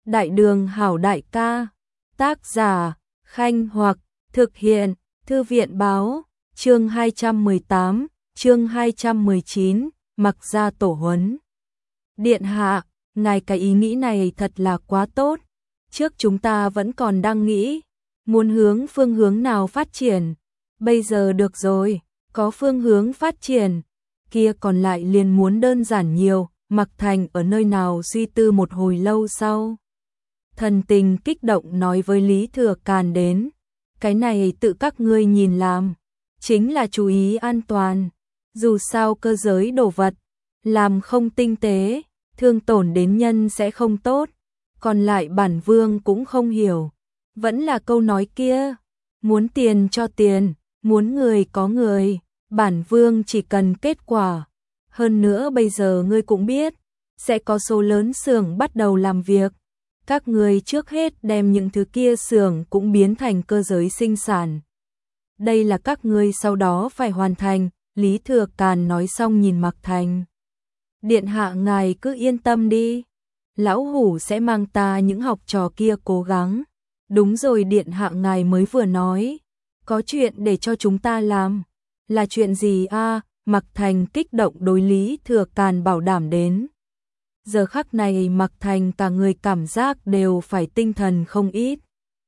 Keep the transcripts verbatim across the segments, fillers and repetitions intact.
Đại đường hảo đại ca. Tác giả, Khanh Hoặc, thực hiện, Thư viện báo, chương hai trăm mười tám, chương hai trăm mười chín, mặc ra tổ huấn. Điện hạ, ngài cái ý nghĩ này thật là quá tốt. Trước chúng ta vẫn còn đang nghĩ, muốn hướng phương hướng nào phát triển. Bây giờ được rồi, có phương hướng phát triển, kia còn lại liền muốn đơn giản nhiều. Mặc Thành ở nơi nào suy tư một hồi lâu sau. Thần tình kích động nói với Lý Thừa Càn đến. Cái này tự các ngươi nhìn làm. Chính là chú ý an toàn. Dù sao cơ giới đồ vật, làm không tinh tế, thương tổn đến nhân sẽ không tốt. Còn lại bản vương cũng không hiểu. Vẫn là câu nói kia. Muốn tiền cho tiền, muốn người có người. Bản vương chỉ cần kết quả. Hơn nữa bây giờ ngươi cũng biết, sẽ có số lớn xưởng bắt đầu làm việc. Các ngươi trước hết đem những thứ kia xưởng cũng biến thành cơ giới sinh sản. Đây là các ngươi sau đó phải hoàn thành, Lý Thừa Càn nói xong nhìn Mặc Thành. Điện hạ ngài cứ yên tâm đi, lão hủ sẽ mang ta những học trò kia cố gắng. Đúng rồi, điện hạ ngài mới vừa nói, có chuyện để cho chúng ta làm. Là chuyện gì a? À? Mặc Thành kích động đối Lý Thừa Càn bảo đảm đến. Giờ khắc này Mặc Thành cả người cảm giác đều phải tinh thần không ít.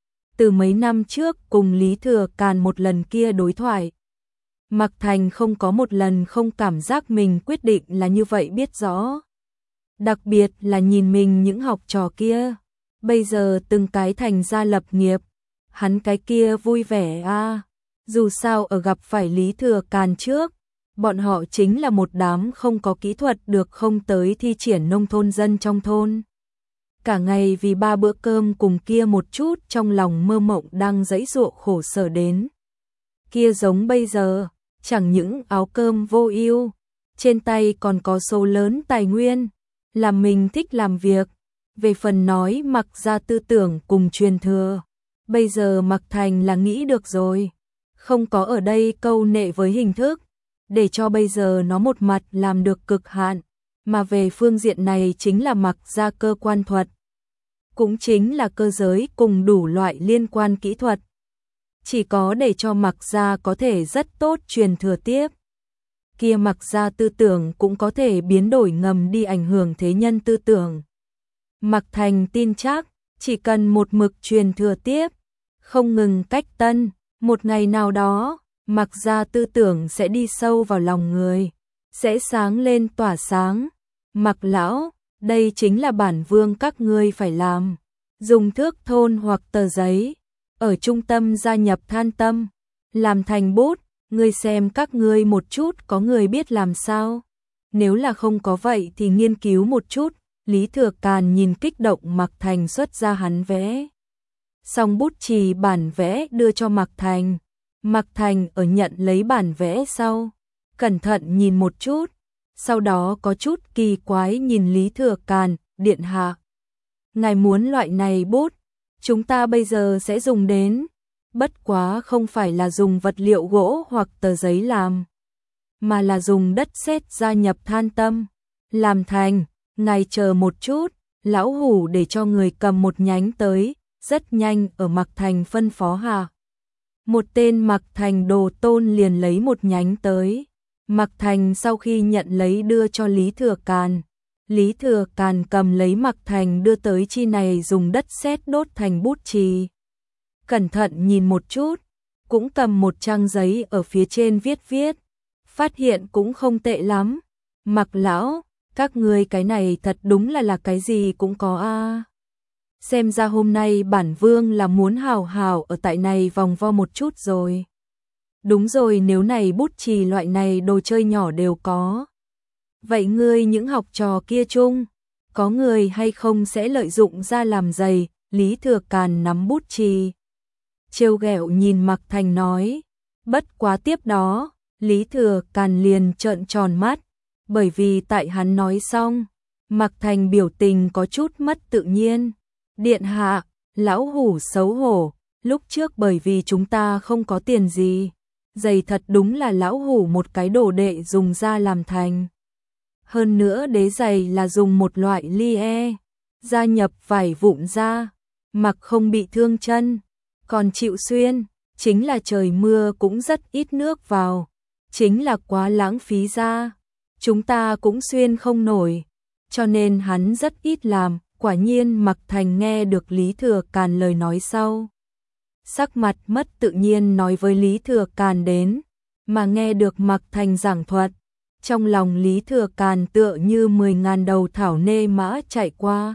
Từ mấy năm trước cùng Lý Thừa Càn một lần kia đối thoại, Mặc Thành không có một lần không cảm giác mình quyết định là như vậy biết rõ. Đặc biệt là nhìn mình những học trò kia, bây giờ từng cái thành ra lập nghiệp, hắn cái kia vui vẻ a. À. Dù sao ở gặp phải Lý Thừa Càn trước, bọn họ chính là một đám không có kỹ thuật được không tới thi triển nông thôn dân trong thôn. Cả ngày vì ba bữa cơm cùng kia một chút trong lòng mơ mộng đang giãy giụa khổ sở đến. Kia giống bây giờ, chẳng những áo cơm vô ưu, trên tay còn có số lớn tài nguyên, làm mình thích làm việc. Về phần nói Mặc ra tư tưởng cùng truyền thừa, bây giờ Mặc Thành là nghĩ được rồi, không có ở đây câu nệ với hình thức. Để cho bây giờ nó một mặt làm được cực hạn, mà về phương diện này chính là Mặc ra cơ quan thuật. Cũng chính là cơ giới cùng đủ loại liên quan kỹ thuật. Chỉ có để cho Mặc ra có thể rất tốt truyền thừa tiếp. Kia Mặc ra tư tưởng cũng có thể biến đổi ngầm đi ảnh hưởng thế nhân tư tưởng. Mặc Thành tin chắc, chỉ cần một mực truyền thừa tiếp, không ngừng cách tân, một ngày nào đó, Mặc ra tư tưởng sẽ đi sâu vào lòng người, sẽ sáng lên tỏa sáng. Mặc lão, đây chính là bản vương các ngươi phải làm. Dùng thước thôn hoặc tờ giấy, ở trung tâm gia nhập than tâm, làm thành bút, ngươi xem các ngươi một chút có người biết làm sao. Nếu là không có vậy thì nghiên cứu một chút. Lý Thừa Càn nhìn kích động Mặc Thành xuất ra hắn vẽ. Xong bút chì bản vẽ đưa cho Mặc Thành. Mặc Thành ở nhận lấy bản vẽ sau, cẩn thận nhìn một chút, sau đó có chút kỳ quái nhìn Lý Thừa Càn, điện hạ. Ngài muốn loại này bút, chúng ta bây giờ sẽ dùng đến, bất quá không phải là dùng vật liệu gỗ hoặc tờ giấy làm, mà là dùng đất sét gia nhập than tâm, làm thành. Ngài chờ một chút, lão hủ để cho người cầm một nhánh tới, rất nhanh ở Mặc Thành phân phó hạ. Một tên Mặc Thành đồ tôn liền lấy một nhánh tới. Mặc Thành sau khi nhận lấy đưa cho Lý Thừa Càn. Lý Thừa Càn cầm lấy Mặc Thành đưa tới chi này dùng đất sét đốt thành bút chì. Cẩn thận nhìn một chút, cũng cầm một trang giấy ở phía trên viết viết. Phát hiện cũng không tệ lắm. Mặc lão, các ngươi cái này thật đúng là là cái gì cũng có a. À. Xem ra hôm nay bản vương là muốn hào hào ở tại này vòng vo một chút rồi. Đúng rồi, nếu này bút chì loại này đồ chơi nhỏ đều có. Vậy ngươi những học trò kia chung, có người hay không sẽ lợi dụng ra làm giày? Lý Thừa Càn nắm bút chì, trêu ghẹo nhìn Mặc Thành nói. Bất quá tiếp đó, Lý Thừa Càn liền trợn tròn mắt, bởi vì tại hắn nói xong, Mặc Thành biểu tình có chút mất tự nhiên. Điện hạ, lão hủ xấu hổ, lúc trước bởi vì chúng ta không có tiền gì, giày thật đúng là lão hủ một cái đồ đệ dùng ra làm thành. Hơn nữa đế giày là dùng một loại lie, gia nhập vải vụn ra, mặc không bị thương chân, còn chịu xuyên, chính là trời mưa cũng rất ít nước vào, chính là quá lãng phí ra, chúng ta cũng xuyên không nổi, cho nên hắn rất ít làm. Quả nhiên Mạc Thành nghe được Lý Thừa Càn lời nói sau, sắc mặt mất tự nhiên nói với Lý Thừa Càn đến, mà nghe được Mạc Thành giảng thuật, trong lòng Lý Thừa Càn tựa như mười ngàn đầu thảo nê mã chạy qua.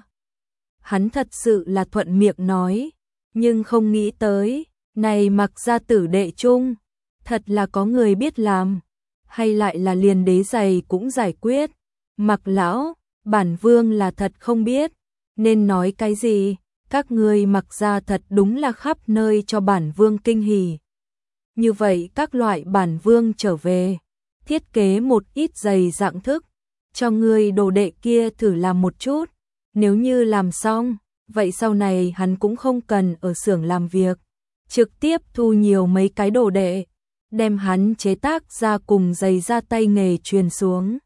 Hắn thật sự là thuận miệng nói, nhưng không nghĩ tới, này Mạc gia tử đệ chung, thật là có người biết làm, hay lại là liền đế giày cũng giải quyết. Mạc lão, bản vương là thật không biết nên nói cái gì, các ngươi Mạc gia thật đúng là khắp nơi cho bản vương kinh hỉ. Như vậy các loại bản vương trở về, thiết kế một ít giày dạng thức, cho ngươi đồ đệ kia thử làm một chút, nếu như làm xong, vậy sau này hắn cũng không cần ở xưởng làm việc, trực tiếp thu nhiều mấy cái đồ đệ, đem hắn chế tác ra cùng giày da tay nghề truyền xuống.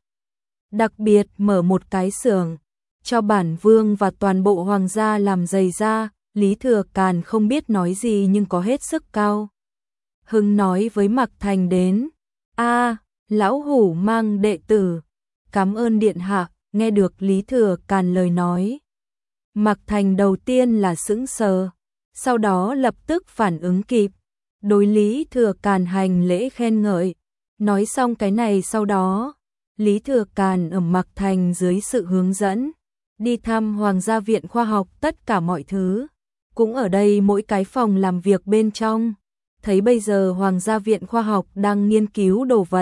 Đặc biệt mở một cái xưởng, cho bản vương và toàn bộ hoàng gia làm giày da. Lý Thừa Càn không biết nói gì nhưng có hết sức cao hưng nói với Mạc Thành đến, a lão hủ mang đệ tử, cảm ơn điện hạ. Nghe được Lý Thừa Càn lời nói, Mạc Thành đầu tiên là sững sờ, sau đó lập tức phản ứng kịp, đối Lý Thừa Càn hành lễ khen ngợi. Nói xong cái này sau đó, Lý Thừa Càn ở Mạc Thành dưới sự hướng dẫn, đi thăm Hoàng gia viện khoa học, tất cả mọi thứ, cũng ở đây mỗi cái phòng làm việc bên trong, thấy bây giờ Hoàng gia viện khoa học đang nghiên cứu đồ vật.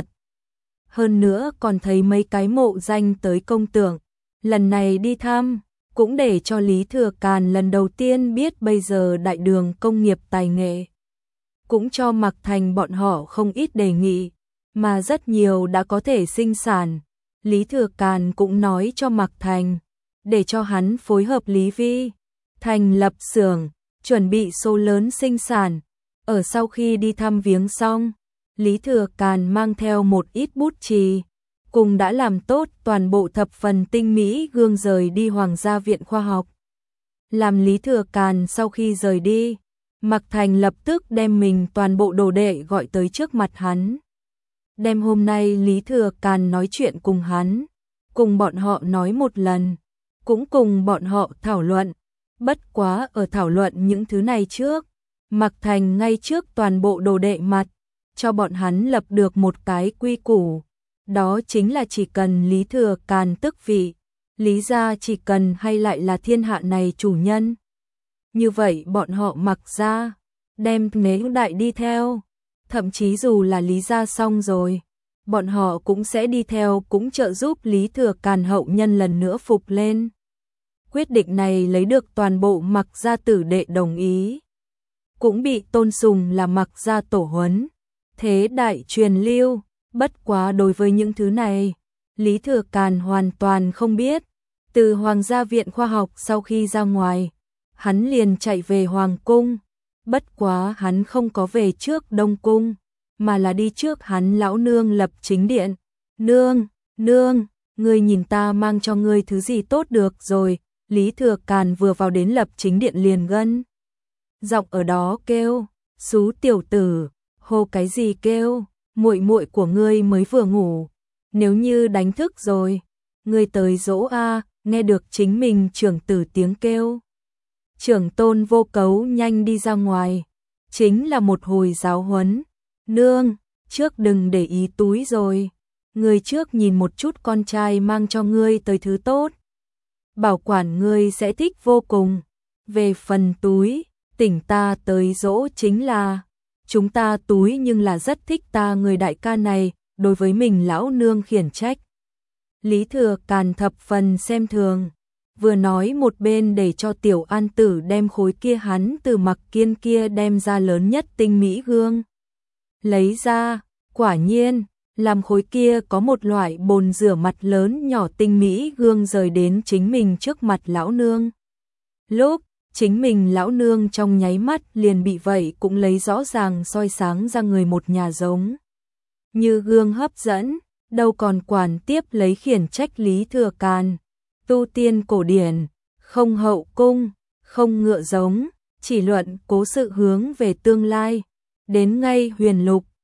Hơn nữa còn thấy mấy cái mộ danh tới công tưởng, lần này đi thăm, cũng để cho Lý Thừa Càn lần đầu tiên biết bây giờ đại đường công nghiệp tài nghệ. Cũng cho Mạc Thành bọn họ không ít đề nghị, mà rất nhiều đã có thể sinh sản. Lý Thừa Càn cũng nói cho Mạc Thành, để cho hắn phối hợp Lý Vi, thành lập xưởng, chuẩn bị số lớn sinh sản. Ở sau khi đi thăm viếng xong, Lý Thừa Càn mang theo một ít bút chì, cùng đã làm tốt toàn bộ thập phần tinh mỹ gương rời đi Hoàng gia viện khoa học. Làm Lý Thừa Càn sau khi rời đi, Mạc Thành lập tức đem mình toàn bộ đồ đệ gọi tới trước mặt hắn. Đem hôm nay Lý Thừa Càn nói chuyện cùng hắn, cùng bọn họ nói một lần, cũng cùng bọn họ thảo luận. Bất quá ở thảo luận những thứ này trước, Mạc Thành ngay trước toàn bộ đồ đệ mặt, cho bọn hắn lập được một cái quy củ. Đó chính là chỉ cần Lý Thừa Càn tức vị, Lý gia chỉ cần hay lại là thiên hạ này chủ nhân. Như vậy bọn họ Mạc gia, đem nếu đại đi theo, thậm chí dù là Lý gia xong rồi, bọn họ cũng sẽ đi theo, cũng trợ giúp Lý Thừa Càn hậu nhân lần nữa phục lên. Quyết định này lấy được toàn bộ Mạc gia tử đệ đồng ý, cũng bị tôn sùng là Mạc gia tổ huấn, thế đại truyền lưu. Bất quá đối với những thứ này, Lý Thừa Càn hoàn toàn không biết. Từ Hoàng gia viện khoa học sau khi ra ngoài, hắn liền chạy về Hoàng cung. Bất quá hắn không có về trước Đông cung, mà là đi trước hắn lão nương lập chính điện. Nương, nương, ngươi nhìn ta mang cho ngươi thứ gì tốt được rồi. Lý Thừa Càn vừa vào đến lập chính điện liền gân giọng ở đó kêu, xú tiểu tử, hô cái gì kêu, muội muội của ngươi mới vừa ngủ, nếu như đánh thức rồi, ngươi tới dỗ a. Nghe được chính mình trưởng tử tiếng kêu, trưởng tôn Vô Cấu nhanh đi ra ngoài, chính là một hồi giáo huấn. Nương, trước đừng để ý túi rồi, ngươi trước nhìn một chút con trai mang cho ngươi tới thứ tốt, bảo quản ngươi sẽ thích vô cùng. Về phần túi, tỉnh ta tới dỗ chính là, chúng ta túi nhưng là rất thích ta người đại ca này. Đối với mình lão nương khiển trách, Lý Thừa Càn thập phần xem thường, vừa nói một bên để cho Tiểu An Tử đem khối kia hắn từ Mặc Kiên kia đem ra lớn nhất tinh mỹ gương lấy ra. Quả nhiên, làm khối kia có một loại bồn rửa mặt lớn nhỏ tinh mỹ gương rời đến chính mình trước mặt lão nương. Lúc chính mình lão nương trong nháy mắt liền bị vậy cũng lấy rõ ràng soi sáng ra người một nhà giống như gương hấp dẫn, đâu còn quản tiếp lấy khiển trách Lý Thừa Càn. Tu tiên cổ điển, không hậu cung, không ngựa giống, chỉ luận cố sự hướng về tương lai. Đến ngay Huyền Lục,